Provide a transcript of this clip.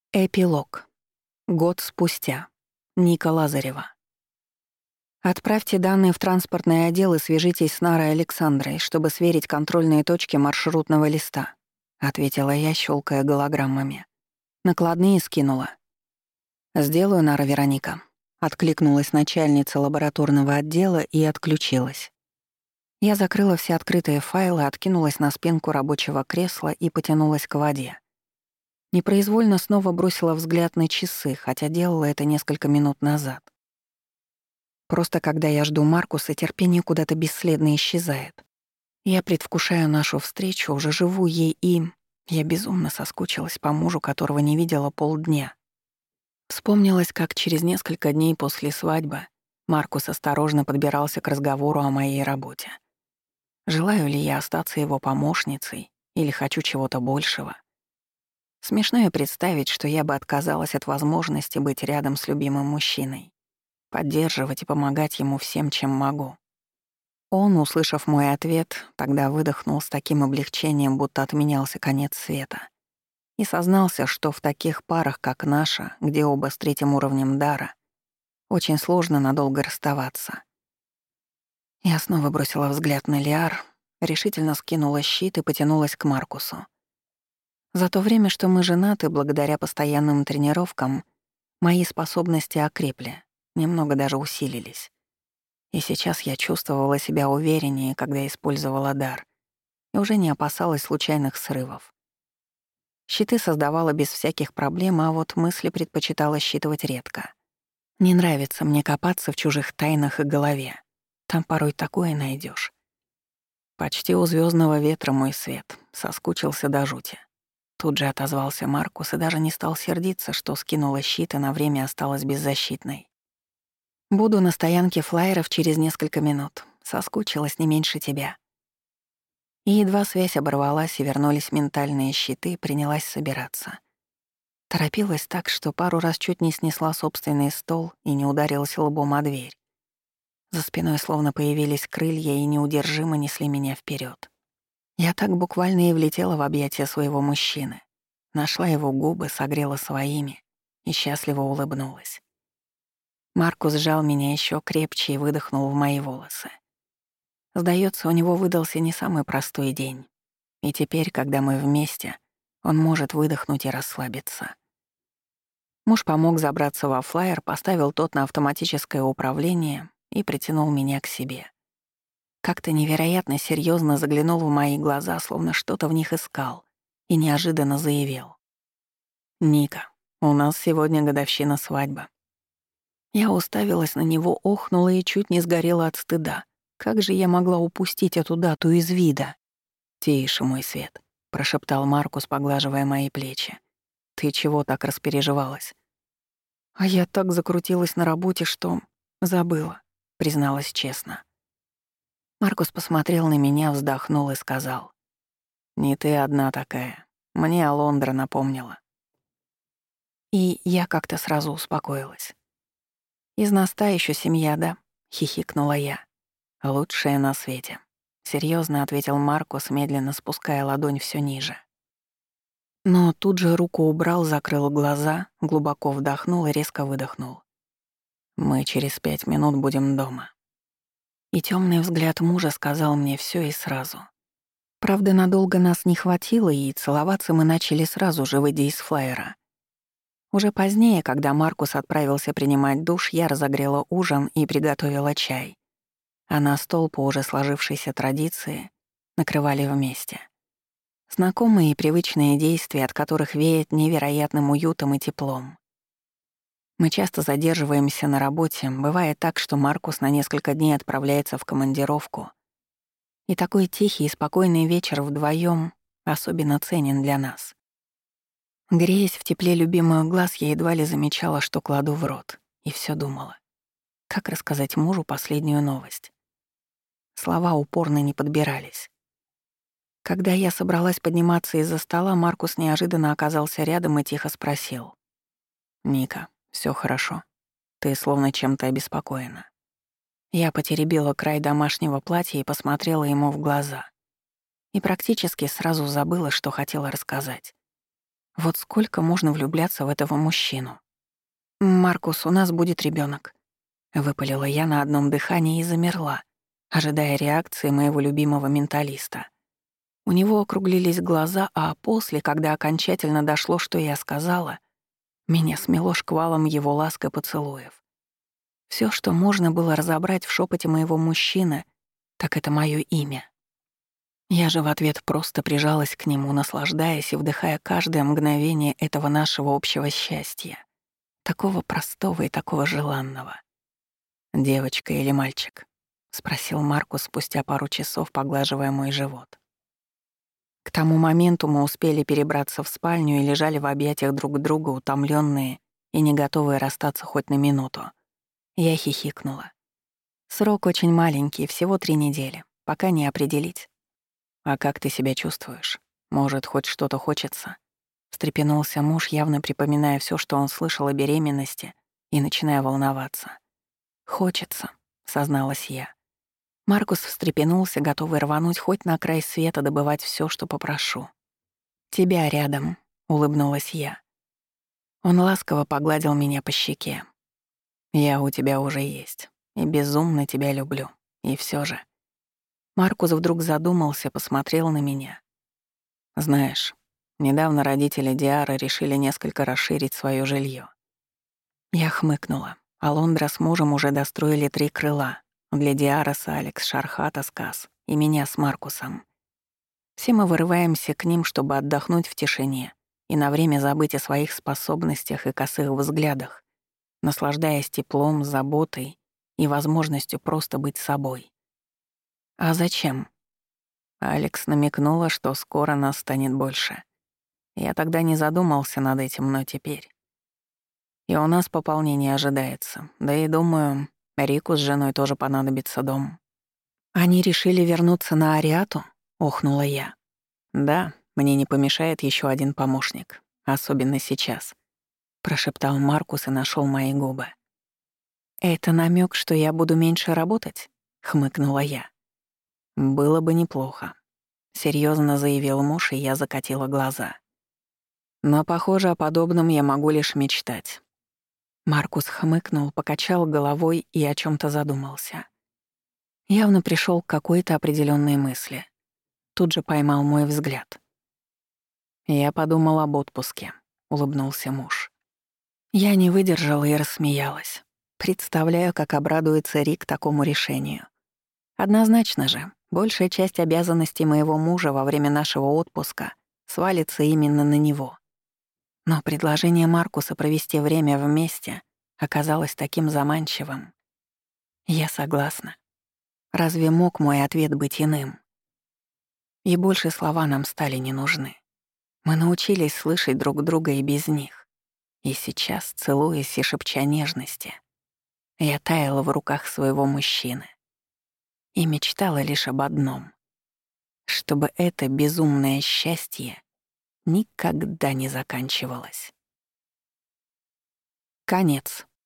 Эпилог. Год спустя. Ника Лазарева. «Отправьте данные в транспортный отдел и свяжитесь с Нарой Александрой, чтобы сверить контрольные точки маршрутного листа», — ответила я, щелкая голограммами. Накладные скинула. «Сделаю, Нара Вероника», — откликнулась начальница лабораторного отдела и отключилась. Я закрыла все открытые файлы, откинулась на спинку рабочего кресла и потянулась к воде. Непроизвольно снова бросила взгляд на часы, хотя делала это несколько минут назад. Просто когда я жду Маркуса, терпение куда-то бесследно исчезает. Я предвкушаю нашу встречу, уже живу ей и... Я безумно соскучилась по мужу, которого не видела полдня. Вспомнилось, как через несколько дней после свадьбы Маркус осторожно подбирался к разговору о моей работе. Желаю ли я остаться его помощницей или хочу чего-то большего? Смешно и представить, что я бы отказалась от возможности быть рядом с любимым мужчиной, поддерживать и помогать ему всем, чем могу. Он, услышав мой ответ, тогда выдохнул с таким облегчением, будто отменялся конец света, и сознался, что в таких парах, как наша, где оба с третьим уровнем дара, очень сложно надолго расставаться. Я снова бросила взгляд на Лиар, решительно скинула щит и потянулась к Маркусу. За то время, что мы женаты, благодаря постоянным тренировкам, мои способности окрепли, немного даже усилились. И сейчас я чувствовала себя увереннее, когда использовала дар, и уже не опасалась случайных срывов. Щиты создавала без всяких проблем, а вот мысли предпочитала считывать редко. Не нравится мне копаться в чужих тайнах и голове. Там порой такое найдешь. Почти у звездного ветра мой свет, соскучился до жути. Тут же отозвался Маркус и даже не стал сердиться, что скинула щит и на время осталась беззащитной. «Буду на стоянке флайеров через несколько минут. Соскучилась не меньше тебя». И едва связь оборвалась и вернулись ментальные щиты, принялась собираться. Торопилась так, что пару раз чуть не снесла собственный стол и не ударилась лбом о дверь. За спиной словно появились крылья и неудержимо несли меня вперед. Я так буквально и влетела в объятия своего мужчины. Нашла его губы, согрела своими и счастливо улыбнулась. Маркус сжал меня еще крепче и выдохнул в мои волосы. Сдается, у него выдался не самый простой день. И теперь, когда мы вместе, он может выдохнуть и расслабиться. Муж помог забраться во флайер, поставил тот на автоматическое управление и притянул меня к себе. Как-то невероятно серьезно заглянул в мои глаза, словно что-то в них искал, и неожиданно заявил: «Ника, у нас сегодня годовщина свадьбы». Я уставилась на него, охнула и чуть не сгорела от стыда. Как же я могла упустить эту дату из вида? «Тише, мой свет», — прошептал Маркус, поглаживая мои плечи. «Ты чего так распереживалась?» «А я так закрутилась на работе, что забыла», — призналась честно. Маркус посмотрел на меня, вздохнул и сказал: «Не ты одна такая. Мне Алондра напомнила». И я как-то сразу успокоилась. «Из нас та ещё семья, да?» — хихикнула я. «Лучшая на свете», — серьёзно ответил Маркус, медленно спуская ладонь всё ниже. Но тут же руку убрал, закрыл глаза, глубоко вдохнул и резко выдохнул. «Мы через 5 минут будем дома». И тёмный взгляд мужа сказал мне всё и сразу. Правда, надолго нас не хватило, и целоваться мы начали сразу же, выйдя из флайера. Уже позднее, когда Маркус отправился принимать душ, я разогрела ужин и приготовила чай. А на стол по уже сложившейся традиции накрывали вместе. Знакомые и привычные действия, от которых веет невероятным уютом и теплом. Мы часто задерживаемся на работе, бывает так, что Маркус на несколько дней отправляется в командировку. И такой тихий и спокойный вечер вдвоем особенно ценен для нас. Греясь в тепле любимых глаз, я едва ли замечала, что кладу в рот, и все думала. Как рассказать мужу последнюю новость? Слова упорно не подбирались. Когда я собралась подниматься из-за стола, Маркус неожиданно оказался рядом и тихо спросил: «Ника, все хорошо? Ты словно чем-то обеспокоена». Я потеребила край домашнего платья и посмотрела ему в глаза. И практически сразу забыла, что хотела рассказать. Вот сколько можно влюбляться в этого мужчину? «Маркус, у нас будет ребенок, выпалила я на одном дыхании и замерла, ожидая реакции моего любимого менталиста. У него округлились глаза, а после, когда окончательно дошло, что я сказала, меня смело шквалом его ласк и поцелуев. Все, что можно было разобрать в шепоте моего мужчины, так это мое имя. Я же в ответ просто прижалась к нему, наслаждаясь и вдыхая каждое мгновение этого нашего общего счастья. Такого простого и такого желанного. «Девочка или мальчик?» — спросил Маркус спустя пару часов, поглаживая мой живот. К тому моменту мы успели перебраться в спальню и лежали в объятиях друг друга, утомленные и не готовые расстаться хоть на минуту. Я хихикнула. Срок очень маленький, всего 3 недели, пока не определить. «А как ты себя чувствуешь? Может, хоть что-то хочется?» Встрепенулся муж, явно припоминая все, что он слышал о беременности, и начиная волноваться. «Хочется», — созналась я. Маркус встрепенулся, готовый рвануть хоть на край света, добывать все, что попрошу. «Тебя рядом», — улыбнулась я. Он ласково погладил меня по щеке. «Я у тебя уже есть, и безумно тебя люблю. И все же...» Маркус вдруг задумался, посмотрел на меня. «Знаешь, недавно родители Диары решили несколько расширить свое жилье. Я хмыкнула. Алондра с мужем уже достроили 3 крыла. Для Диары с Алекс, Шархата с Кас и меня с Маркусом. Все мы вырываемся к ним, чтобы отдохнуть в тишине и на время забыть о своих способностях и косых взглядах, наслаждаясь теплом, заботой и возможностью просто быть собой. А зачем? Алекс намекнула, что скоро нас станет больше. Я тогда не задумался над этим, но теперь. И у нас пополнение ожидается. Да и думаю, Рику с женой тоже понадобится дом. Они решили вернуться на Ариату? Охнула я. Да, мне не помешает еще один помощник. Особенно сейчас. Прошептал Маркус и нашел мои губы. «Это намек, что я буду меньше работать?» — хмыкнула я. «Было бы неплохо», — серьезно заявил муж, и я закатила глаза. «Но, похоже, о подобном я могу лишь мечтать». Маркус хмыкнул, покачал головой и о чем то задумался. Явно пришел к какой-то определенной мысли. Тут же поймал мой взгляд. «Я подумал об отпуске», — улыбнулся муж. Я не выдержала и рассмеялась. Представляю, как обрадуется Рик такому решению. Однозначно же, большая часть обязанностей моего мужа во время нашего отпуска свалится именно на него. Но предложение Маркуса провести время вместе оказалось таким заманчивым. Я согласна. Разве мог мой ответ быть иным? И больше слова нам стали не нужны. Мы научились слышать друг друга и без них. И сейчас, целуясь и шепча нежности, я таяла в руках своего мужчины и мечтала лишь об одном — чтобы это безумное счастье никогда не заканчивалось. Конец.